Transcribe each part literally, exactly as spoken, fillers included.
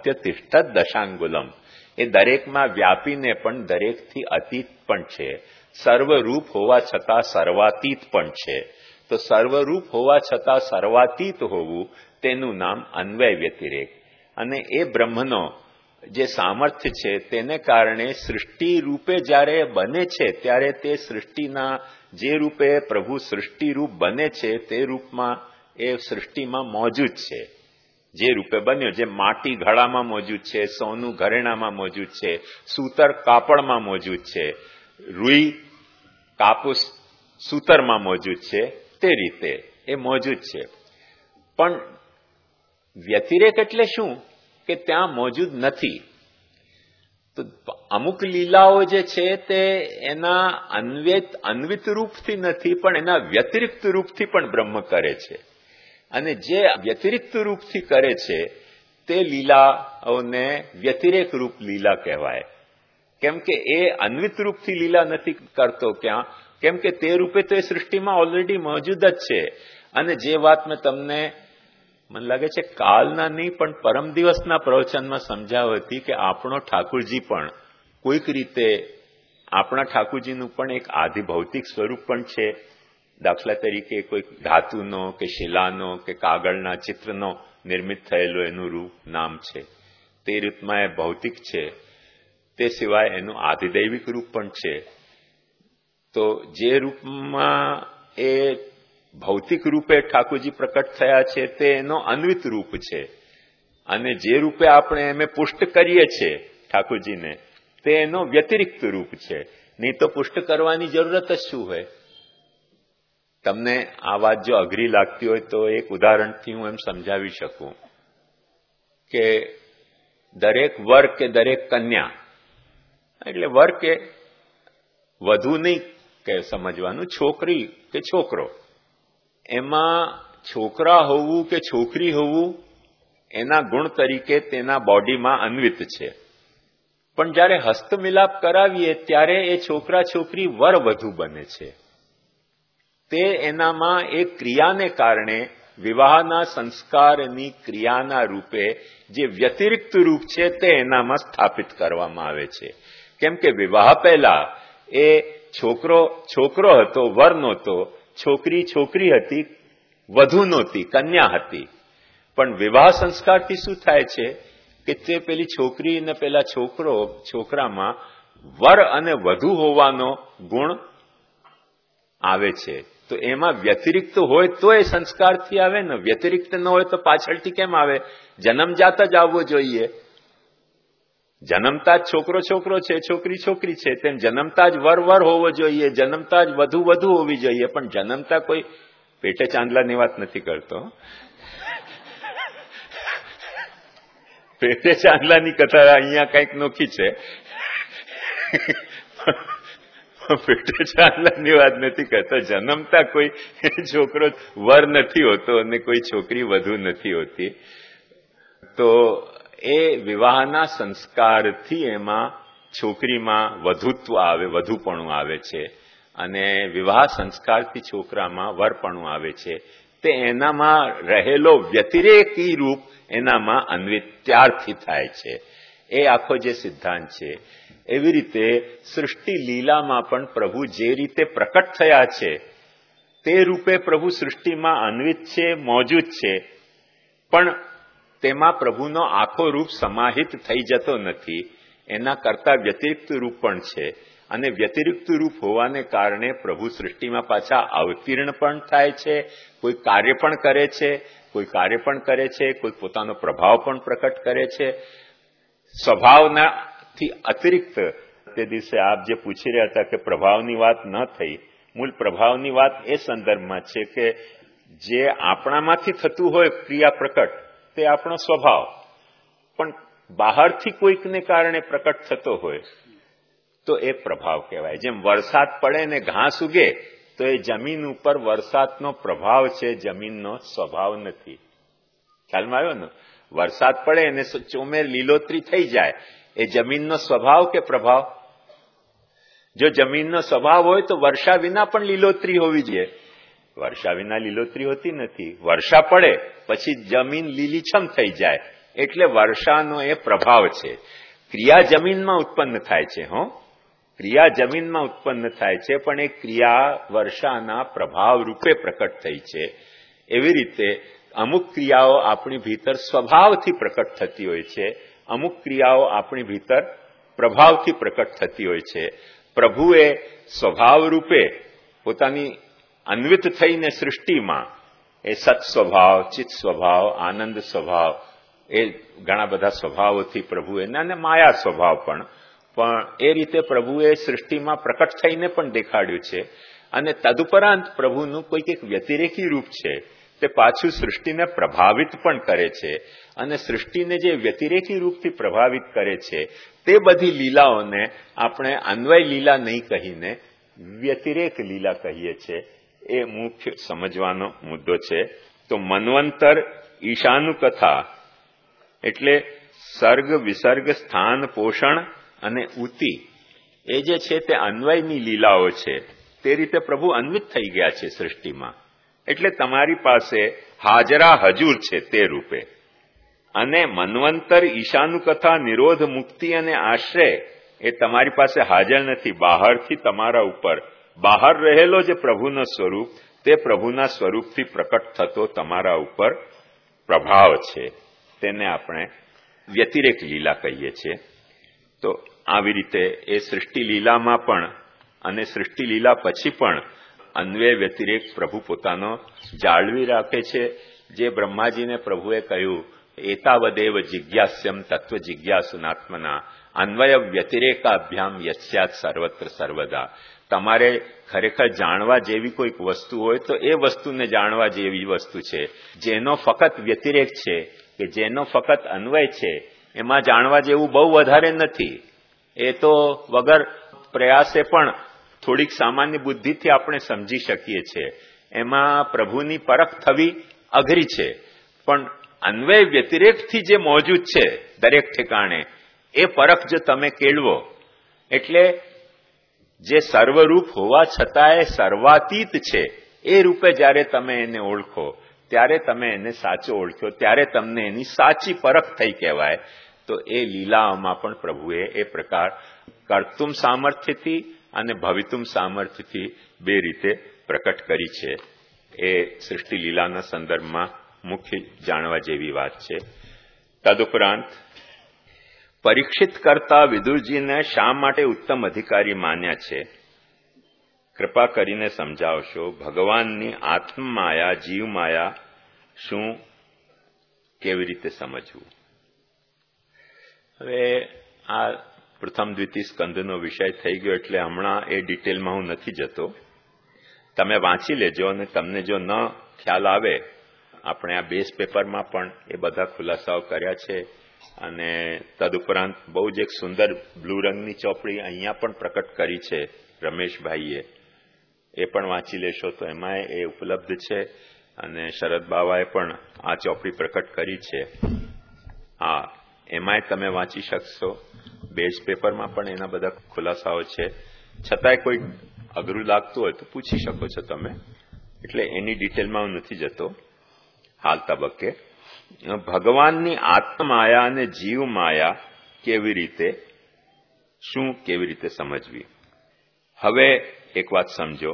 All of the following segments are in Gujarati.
વ્યાપ્ય તિષ્ઠત દશાંગુલમ. એ દરેકમાં વ્યાપીને પણ દરેકથી અતીત પણ છે. સર્વરૂપ હોવા છતાં સર્વાતીત પણ છે. તો સર્વરૂપ હોવા છતાં સર્વાતીત હોવું તેનું નામ અન્વય વ્યતિરેક. અને એ બ્રહ્મનો જે સામર્થ્ય છે તેને કારણે સૃષ્ટિ રૂપે જ્યારે બને છે ત્યારે તે સૃષ્ટિના જે રૂપે પ્રભુ સૃષ્ટિરૂપ બને છે તે રૂપમાં એ સૃષ્ટિમાં મોજૂદ છે. જે રૂપે બન્યો, જે માટી ઘડામાં મોજૂદ છે, સોનું ઘરેણામાં મોજૂદ છે, સૂતર કાપડમાં મોજૂદ છે, રૂઈ કાપૂસ સૂતરમાં મોજૂદ છે, તે રીતે એ મોજૂદ છે. પણ વ્યતિરેક એટલે શું કે ત્યાં મોજૂદ નથી. તો અમુક લીલાઓ જે છે તે એના અન્વિત અન્વિત રૂપથી નથી પણ એના વ્યતિરિક્ત રૂપથી પણ બ્રહ્મ કરે છે. અને જે વ્યતિરિક્ત રૂપથી કરે છે તે લીલાઓને વ્યતિરેક રૂપ લીલા કહેવાય. કેમ કે એ અન્વિત રૂપથી લીલા નથી કરતો ક્યાં, કેમ કે તે રૂપે તો એ સૃષ્ટિમાં ઓલરેડી મોજૂદ જ છે. અને જે વાત મેં તમને મને લાગે છે કાલના નહીં પણ પરમ દિવસના પ્રવચનમાં સમજાવી હતી કે આપણો ઠાકુરજી પણ કોઈક રીતે આપણા ઠાકુરજીનું પણ એક આધિભૌતિક સ્વરૂપ પણ છે. દાખલા તરીકે કોઈ ધાતુનો કે શિલાનો કે કાગળના ચિત્રનો નિર્મિત થયેલો એનું રૂપ નામ છે. તે રૂપમાં એ ભૌતિક છે. તે સિવાય એનું આધિદૈવિક રૂપ પણ છે. તો જે રૂપમાં એ ભૌતિક રૂપે ઠાકોરજી પ્રકટ થયા છે તે એનો અન્વિત રૂપ છે. અને જે રૂપે આપણે એમે પુષ્ટ કરીએ છીએ ઠાકોરજીને તે એનો વ્યતિરિક્ત રૂપ છે. નહીં તો પુષ્ટ કરવાની જરૂરત જ શું હોય. તમને આ વાત જો અઘરી લાગતી હોય તો એક ઉદાહરણથી હું એમ સમજાવી શકું કે દરેક વર કે દરેક કન્યા, એટલે વર કે વધુ નહીં કે સમજવાનું, છોકરી કે છોકરો, એમાં છોકરા હોવું કે છોકરી હોવું એના ગુણ તરીકે તેના બોડીમાં અન્વિત છે. પણ જ્યારે હસ્તમિલાપ કરાવીએ ત્યારે એ છોકરા છોકરી વર વધુ બને છે. તે એનામાં એ ક્રિયાને કારણે વિવાહના સંસ્કારની ક્રિયાના રૂપે જે વ્યતિરિક્ત રૂપ છે તે એનામાં સ્થાપિત કરવામાં આવે છે. કેમ કે વિવાહ પહેલા એ છોકરો છોકરો હતો, વર નહોતો, છોકરી છોકરી હતી, વધુ નહોતી, કન્યા હતી. પણ વિવાહ સંસ્કારથી શું થાય છે કે તે પેલી છોકરી અને પેલા છોકરો છોકરામાં વર અને વધુ હોવાનો ગુણ આવે છે. તો એમાં વ્યતિરિક્ત હોય તો એ સંસ્કારથી આવે ને, વ્યતિરિક્ત ન હોય તો પાછળથી કેમ આવે? જન્મજાત જ આવવો જોઈએ. જન્મતા જ છોકરો છોકરો છે, છોકરી છોકરી છે, તેમ જન્મતા જ વર વર હોવો જોઈએ, જન્મતા જ વધુ વધુ હોવી જોઈએ. પણ જન્મતા કોઈ પેટે ચાંદલાની વાત નથી કરતો. પેટે ચાંદલાની કથા અહીંયા કંઈક નોખી છે. પેટે ચાંદલાની વાત નથી કરતો. જન્મતા કોઈ છોકરો વર નથી હોતો અને કોઈ છોકરી વધુ નથી હોતી. તો એ વિવાહના સંસ્કારથી એમાં છોકરીમાં વધુત્વ આવે, વધુપણું આવે છે. અને વિવાહ સંસ્કારથી છોકરામાં વરપણું આવે છે. તે એનામાં રહેલો વ્યતિરેકી રૂપ એનામાં અન્વિત ત્યારથી થાય છે. એ આખો જે સિદ્ધાંત છે. એવી રીતે સૃષ્ટિ લીલામાં પણ પ્રભુ જે રીતે પ્રકટ થયા છે તે રૂપે પ્રભુ સૃષ્ટિમાં અન્વિત છે, મોજૂદ છે. પણ તેમાં પ્રભુનો આખો રૂપ સમાહિત થઈ જતો નથી. એના કરતા વ્યતિરિક્ત રૂપ પણ છે. અને વ્યતિરિક્ત રૂપ હોવાને કારણે પ્રભુ સૃષ્ટિમાં પાછા અવતીર્ણ પણ થાય છે, કોઈ કાર્ય પણ કરે છે, કોઈ કાર્ય પણ કરે છે, કોઈ પોતાનો પ્રભાવ પણ પ્રકટ કરે છે. સ્વભાવનાથી અતિરિક્ત તે દિવસે આપ જે પૂછી રહ્યા હતા કે પ્રભાવની વાત ન થઈ, મૂળ પ્રભાવની વાત એ સંદર્ભમાં છે કે જે આપણામાંથી થતું હોય ક્રિયા પ્રકટ તે આપણો સ્વભાવ, પણ બહારથી કોઈકને કારણે પ્રકટ થતો હોય તો એ પ્રભાવ કહેવાય. જેમ વરસાદ પડે ને ઘાસ ઉગે તો એ જમીન ઉપર વરસાદનો પ્રભાવ છે, જમીનનો સ્વભાવ નથી. ખ્યાલમાં આવ્યો ને? વરસાદ પડે અને ચોમેર લીલોતરી થઈ જાય, એ જમીનનો સ્વભાવ કે પ્રભાવ? જો જમીનનો સ્વભાવ હોય તો વર્ષા વિના પણ લીલોતરી હોવી જોઈએ. વર્ષા વિના લીલોતરી હોતી નથી. વર્ષા પડે પછી જમીન લીલીછમ થઈ જાય એટલે વર્ષાનો એ પ્રભાવ છે. ક્રિયા જમીનમાં ઉત્પન્ન થાય છે. હો ક્રિયા જમીનમાં ઉત્પન્ન થાય છે, પણ એ ક્રિયા વર્ષાના પ્રભાવ રૂપે પ્રકટ થઈ છે. એવી રીતે અમુક ક્રિયાઓ આપણી ભીતર સ્વભાવથી પ્રકટ થતી હોય છે, અમુક ક્રિયાઓ આપણી ભીતર પ્રભાવથી પ્રકટ થતી હોય છે. પ્રભુએ સ્વભાવ રૂપે પોતાની અન્વિત થઈને સૃષ્ટિમાં એ સત સ્વભાવ, ચિત્ત સ્વભાવ, આનંદ સ્વભાવ, એ ઘણા બધા સ્વભાવોથી પ્રભુએ, અને માયા સ્વભાવ પણ પણ એ રીતે પ્રભુએ સૃષ્ટિમાં પ્રકટ થઈને પણ દેખાડ્યું છે. અને તદુપરાંત પ્રભુનું કોઈક એક વ્યતિરેકી રૂપ છે, તે પાછું સૃષ્ટિને પ્રભાવિત પણ કરે છે. અને સૃષ્ટિને જે વ્યતિરેકી રૂપથી પ્રભાવિત કરે છે, તે બધી લીલાઓને આપણે અન્વય લીલા નહીં કહીને વ્યતિરેક લીલા કહીએ છીએ. એ મુખ્ય સમજવાનો મુદ્દો છે. તો મન્વંતર ઈશાનું કથા એટલે સર્ગ, વિસર્ગ, સ્થાન, પોષણ અને ઉતિ, એ જે છે તે અન્વયની લીલાઓ છે. તે રીતે પ્રભુ અન્વિત થઈ ગયા છે સૃષ્ટિમાં. એટલે તમારી પાસે હાજરા હજુર છે તે રૂપે. અને મન્વંતર, ઈશાનું કથા, નિરોધ, મુક્તિ અને આશ્રય એ તમારી પાસે હાજર નથી. બહારથી તમારા ઉપર બહાર રહેલો જે પ્રભુનો સ્વરૂપ, તે પ્રભુના સ્વરૂપથી પ્રકટ થતો તમારા ઉપર પ્રભાવ છે. તેને આપણે વ્યતિરેક લીલા કહીએ છીએ. તો આવી રીતે એ સૃષ્ટિ લીલામાં પણ અને સૃષ્ટિ લીલા પછી પણ અન્વય વ્યતિરેક પ્રભુ પોતાનો જાળવી રાખે છે. જે બ્રહ્માજીને પ્રભુએ કહ્યું, એતાવદેવ જિજ્ઞાસ્યમ તત્વ જિજ્ઞાસુનાત્મના અન્વય વ્યતિરેકાભ્યામ યસ્યાત સર્વત્ર સર્વદા. તમારે ખરેખર જાણવા જેવી કોઈક વસ્તુ હોય તો એ વસ્તુને જાણવા જેવી વસ્તુ છે. જેનો ફક્ત વ્યતિરેક છે કે જેનો ફક્ત અન્વય છે, એમાં જાણવા જેવું બહુ વધારે નથી. એ તો વગર પ્રયાસે પણ થોડીક સામાન્ય બુદ્ધિથી આપણે સમજી શકીએ છીએ. એમાં પ્રભુની પરખ થવી અઘરી છે. પણ અન્વય વ્યતિરેકથી જે મોજૂદ છે દરેક ઠેકાણે, એ પરખ જો તમે કેળવો, એટલે જે સર્વરૂપ હોવા છતાંય સર્વાતીત છે, એ રૂપે જ્યારે તમે એને ઓળખો, ત્યારે તમે એને સાચો ઓળખ્યો, ત્યારે તમને એની સાચી પરખ થઈ કહેવાય. તો એ લીલાઓમાં પણ પ્રભુએ એ પ્રકાર કર્તુમ સામર્થ્યથી અને ભવિતુમ સામર્થ્યથી બે રીતે પ્રકટ કરી છે. એ સૃષ્ટિ લીલાના સંદર્ભમાં મુખ્ય જાણવા જેવી વાત છે. તદુપરાંત પરીક્ષિત કરતા વિદુરજીને શા માટે ઉત્તમ અધિકારી માન્યા છે? કૃપા કરીને સમજાવશો. ભગવાનની આત્મમાયા, જીવમાયા શું, કેવી રીતે સમજવું? હવે આ પ્રથમ દ્વિતીય સ્કંદનો વિષય થઈ ગયો, એટલે હમણાં એ ડિટેલમાં હું નથી જતો. તમે વાંચી લેજો, અને તમને જો ન ખ્યાલ આવે, આપણે આ બેઝ પેપરમાં પણ એ બધા ખુલાસાઓ કર્યા છે. અને તદુપરાંત બહુ જ એક સુંદર બ્લુ રંગની ચોપડી અહીંયા પણ પ્રકટ કરી છે રમેશભાઈએ. એ પણ વાંચી લેશો તો એમાં એ ઉપલબ્ધ છે. અને શરદ બાવાએ પણ આ ચોપડી પ્રકટ કરી છે. હા, એમાંય તમે વાંચી શકશો. બેઝ પેપરમાં પણ એના બધા ખુલાસાઓ છે. છતાંય કોઈ અઘરું લાગતું હોય તો પૂછી શકો છો તમે. એટલે એની ડિટેલમાં હું નથી જતો હાલ તબક્કે. ભગવાનની આત્મમાયા અને જીવ માયા કેવી રીતે, શું કેવી રીતે સમજવી? હવે એક વાત સમજો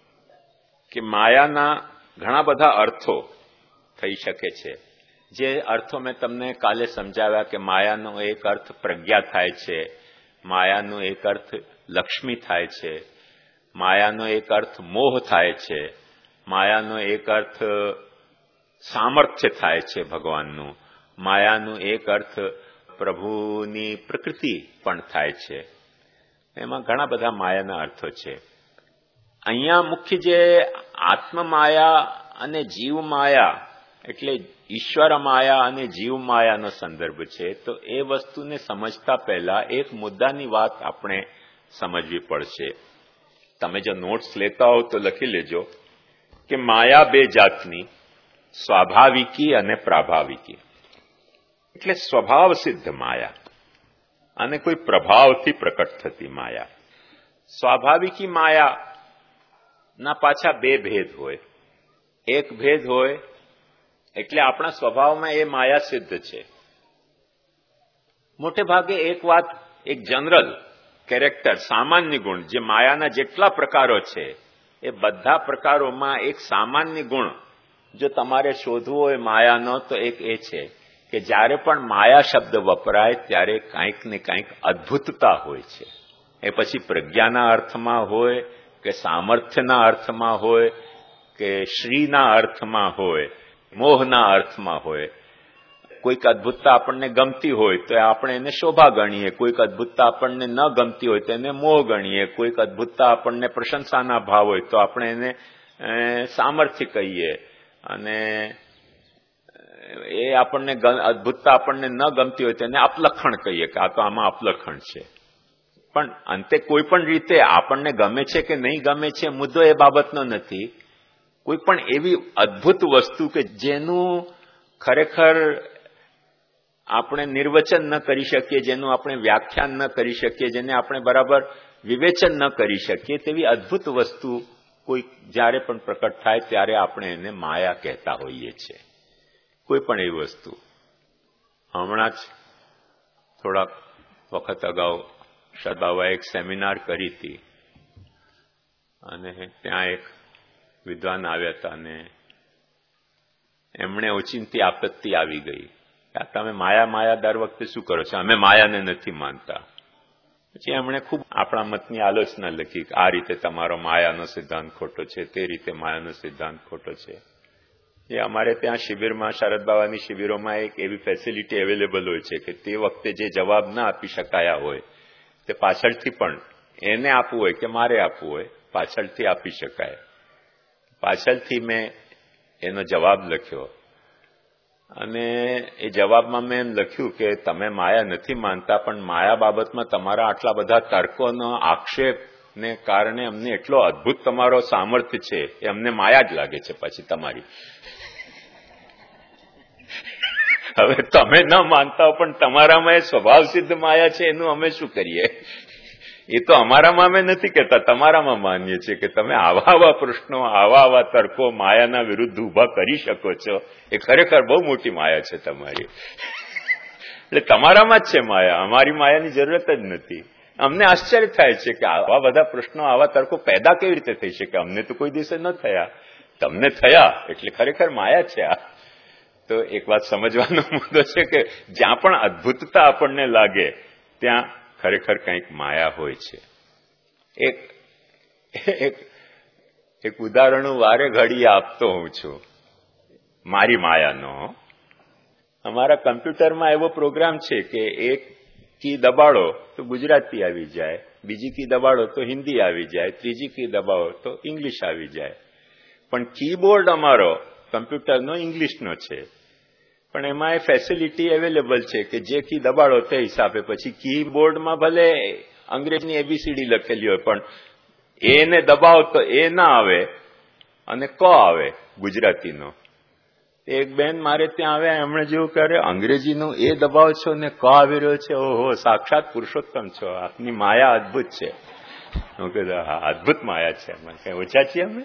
કે માયાના ઘણા બધા અર્થો થઈ શકે છે. જે અર્થો મેં તમને કાલે સમજાવ્યા કે માયાનો એક અર્થ પ્રજ્ઞા થાય છે, માયાનો એક અર્થ લક્ષ્મી થાય છે, માયાનો એક અર્થ મોહ થાય છે, માયાનો એક અર્થ સામર્થ્ય થાય છે ભગવાનનું, માયાનું એક અર્થ પ્રભુની પ્રકૃતિ પણ થાય છે. એમાં ઘણા બધા માયાના અર્થો છે. અહીંયા મુખ્ય જે આત્મમાયા અને જીવ માયા એટલે ઈશ્વર માયા અને જીવ માયાનો સંદર્ભ છે. તો એ વસ્તુને સમજતા પહેલા એક મુદ્દાની વાત આપણે સમજવી પડશે. તમે જો નોટ્સ લેતા હો તો લખી લેજો કે માયા બે જાતની, સ્વાભાવિકી અને પ્રાભાવિકી. એટલે સ્વભાવ સિદ્ધ માયા અને કોઈ પ્રભાવથી પ્રકટ થતી માયા. સ્વાભાવિકી માયા ના પાછા બે ભેદ હોય. એક ભેદ હોય એટલે આપણા સ્વભાવમાં એ માયા સિદ્ધ છે. મોટે ભાગે એક વાત, એક જનરલ કેરેક્ટર, સામાન્ય ગુણ, જે માયાના જેટલા પ્રકારો છે એ બધા પ્રકારોમાં એક સામાન્ય ગુણ જો તમારે શોધવો હોય માયાનો, તો એક એ છે કે જ્યારે પણ માયા શબ્દ વપરાય ત્યારે કાંઈક ને કાંઈક અદ્ભુતતા હોય છે. એ પછી પ્રજ્ઞાના અર્થમાં હોય કે સામર્થ્યના અર્થમાં હોય કે શ્રીના અર્થમાં હોય, મોહના અર્થમાં હોય. કોઈક અદ્ભુતતા આપણને ગમતી હોય તો આપણે એને શોભા ગણીએ, કોઈક અદ્ભુતતા આપણને ન ગમતી હોય તો એને મોહ ગણીએ, કોઈક અદ્ભુતતા આપણને પ્રશંસાના ભાવ હોય તો આપણે એને સામર્થ્ય કહીએ, અને એ આપણને અદ્ભુતતા આપણને ન ગમતી હોય તો એને અપલખણ કહીએ કે આ તો આમાં અપલખણ છે. પણ અંતે કોઈ પણ રીતે આપણને ગમે છે કે નહીં ગમે છે મુદ્દો એ બાબતનો નથી. કોઈ પણ એવી અદ્ભુત વસ્તુ કે જેનું ખરેખર આપણે નિર્વચન ન કરી શકીએ, જેનું આપણે વ્યાખ્યાન ન કરી શકીએ, જેને આપણે બરાબર વિવેચન ન કરી શકીએ, તેવી અદ્ભુત વસ્તુ કોઈ જ્યારે પણ પ્રકટ થાય ત્યારે આપણે એને માયા કહેતા હોઈએ છીએ. કોઈ પણ એવી વસ્તુ. હમણાં જ થોડાક વખત અગાઉ સદાબાએ એક સેમિનાર કરી હતી અને ત્યાં એક વિદ્વાન આવ્યા હતા અને એમણે ઓચિંતી આપત્તિ આવી ગઈ. તમે માયા માયા દર વખતે શું કરો છો? અમે માયાને નથી માનતા. પછી એમણે ખૂબ આપણા મતની આલોચના લખી કે આ રીતે તમારો માયાનો સિદ્ધાંત ખોટો છે, તે રીતે માયાનો સિદ્ધાંત ખોટો છે. એ અમારે ત્યાં શિબિરમાં, શરદ બાવાની શિબિરોમાં એક એવી ફેસિલિટી અવેલેબલ હોય છે કે તે વખતે જે જવાબ ના આપી શકાયા હોય તે પાછળથી પણ એને આપવું હોય કે મારે આપવું હોય પાછળથી આપી શકાય. પાછળથી મેં એનો જવાબ લખ્યો અને એ જવાબમાં મેં એમ લખ્યું કે તમે માયા નથી માનતા, પણ માયા બાબતમાં તમારા આટલા બધા તર્કોનો આક્ષેપને કારણે અમને એટલો અદ્ભુત તમારો સામર્થ્ય છે, એ અમને માયા જ લાગે છે પછી તમારી. હવે તમે ન માનતા પણ તમારામાં એ સ્વભાવ સિદ્ધ માયા છે, એનું અમે શું કરીએ? એ તો અમારામાં અમે નથી કહેતા, તમારામાં માનીએ છીએ કે તમે આવા આવા પ્રશ્નો, આવા આવા તર્કો માયાના વિરુદ્ધ ઉભા કરી શકો છો. એ ખરેખર બહુ મોટી માયા છે તમારી. એટલે તમારામાં જ છે માયા, અમારી માયાની જરૂરત જ નથી. અમને આશ્ચર્ય થાય છે કે આવા બધા પ્રશ્નો, આવા તર્કો પેદા કેવી રીતે થઈ શકે? અમને તો કોઈ દિવસે ન થયા, તમને થયા, એટલે ખરેખર માયા છે આ. તો એક વાત સમજવાનો મુદ્દો છે કે જ્યાં પણ અદ્ભુતતા આપણને લાગે ત્યાં ખરેખર કંઈક માયા હોય છે. એક એક એક ઉદાહરણ વારે ઘડીએ આપતો હોઉં છું મારી માયાનો. અમારા કમ્પ્યુટરમાં એવો પ્રોગ્રામ છે કે એક કી દબાડો તો ગુજરાતી આવી જાય, બીજી કી દબાડો તો હિન્દી આવી જાય, ત્રીજી કી દબાડો તો ઇંગ્લિશ આવી જાય. પણ કીબોર્ડ અમારો કમ્પ્યુટરનો ઇંગ્લિશનો છે, પણ એમાં એ ફેસિલિટી અવેલેબલ છે કે જે કી દબાડો તે હિસાબે પછી કીબોર્ડમાં ભલે અંગ્રેજીની એબીસીડી લખેલી હોય પણ એને દબાવો તો એ ના આવે અને ક આવે ગુજરાતીનો. એક બેન મારે ત્યાં આવ્યા, એમણે જેવું કરે અંગ્રેજીનો એ દબાવ છો ને ક આવી રહ્યો છે, ઓહો સાક્ષાત પુરુષોત્તમ છો, આપની માયા અદભુત છે. હું કીધું હા, અદભુત માયા છે, કઈ ઓછા છીએ અમે?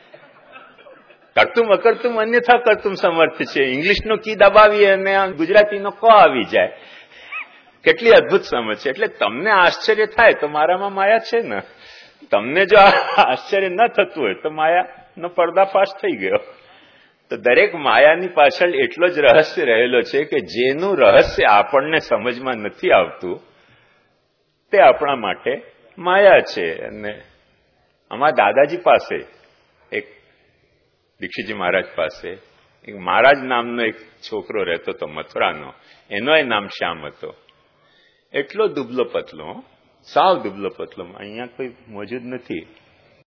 કરતું અકર્તું અન્યથા કરતું સમર્થ છે. ઇંગ્લિશનો કી દબાવીએ અને ગુજરાતીનો ક આવી જાય. કેટલી અદભુત સમજ છે. એટલે તમને આશ્ચર્ય થાય તો મારામાં માયા છે ને. તમને જો આશ્ચર્ય ન થતું હોય તો માયાનો પર્દાફાશ થઈ ગયો. તો દરેક માયાની પાછળ એટલો જ રહસ્ય રહેલો છે કે જેનું રહસ્ય આપણને સમજમાં નથી આવતું તે આપણા માટે માયા છે. અને અમારા દાદાજી પાસે, એક દીક્ષિતજી મહારાજ પાસે એક મહારાજ નામનો એક છોકરો રહેતો હતો મથુરાનો. એનો એ નામ શ્યામ હતો. એટલો દુબલો પતલો, સાવ દુબલો પતલો, અહીંયા કોઈ મોજૂદ નથી.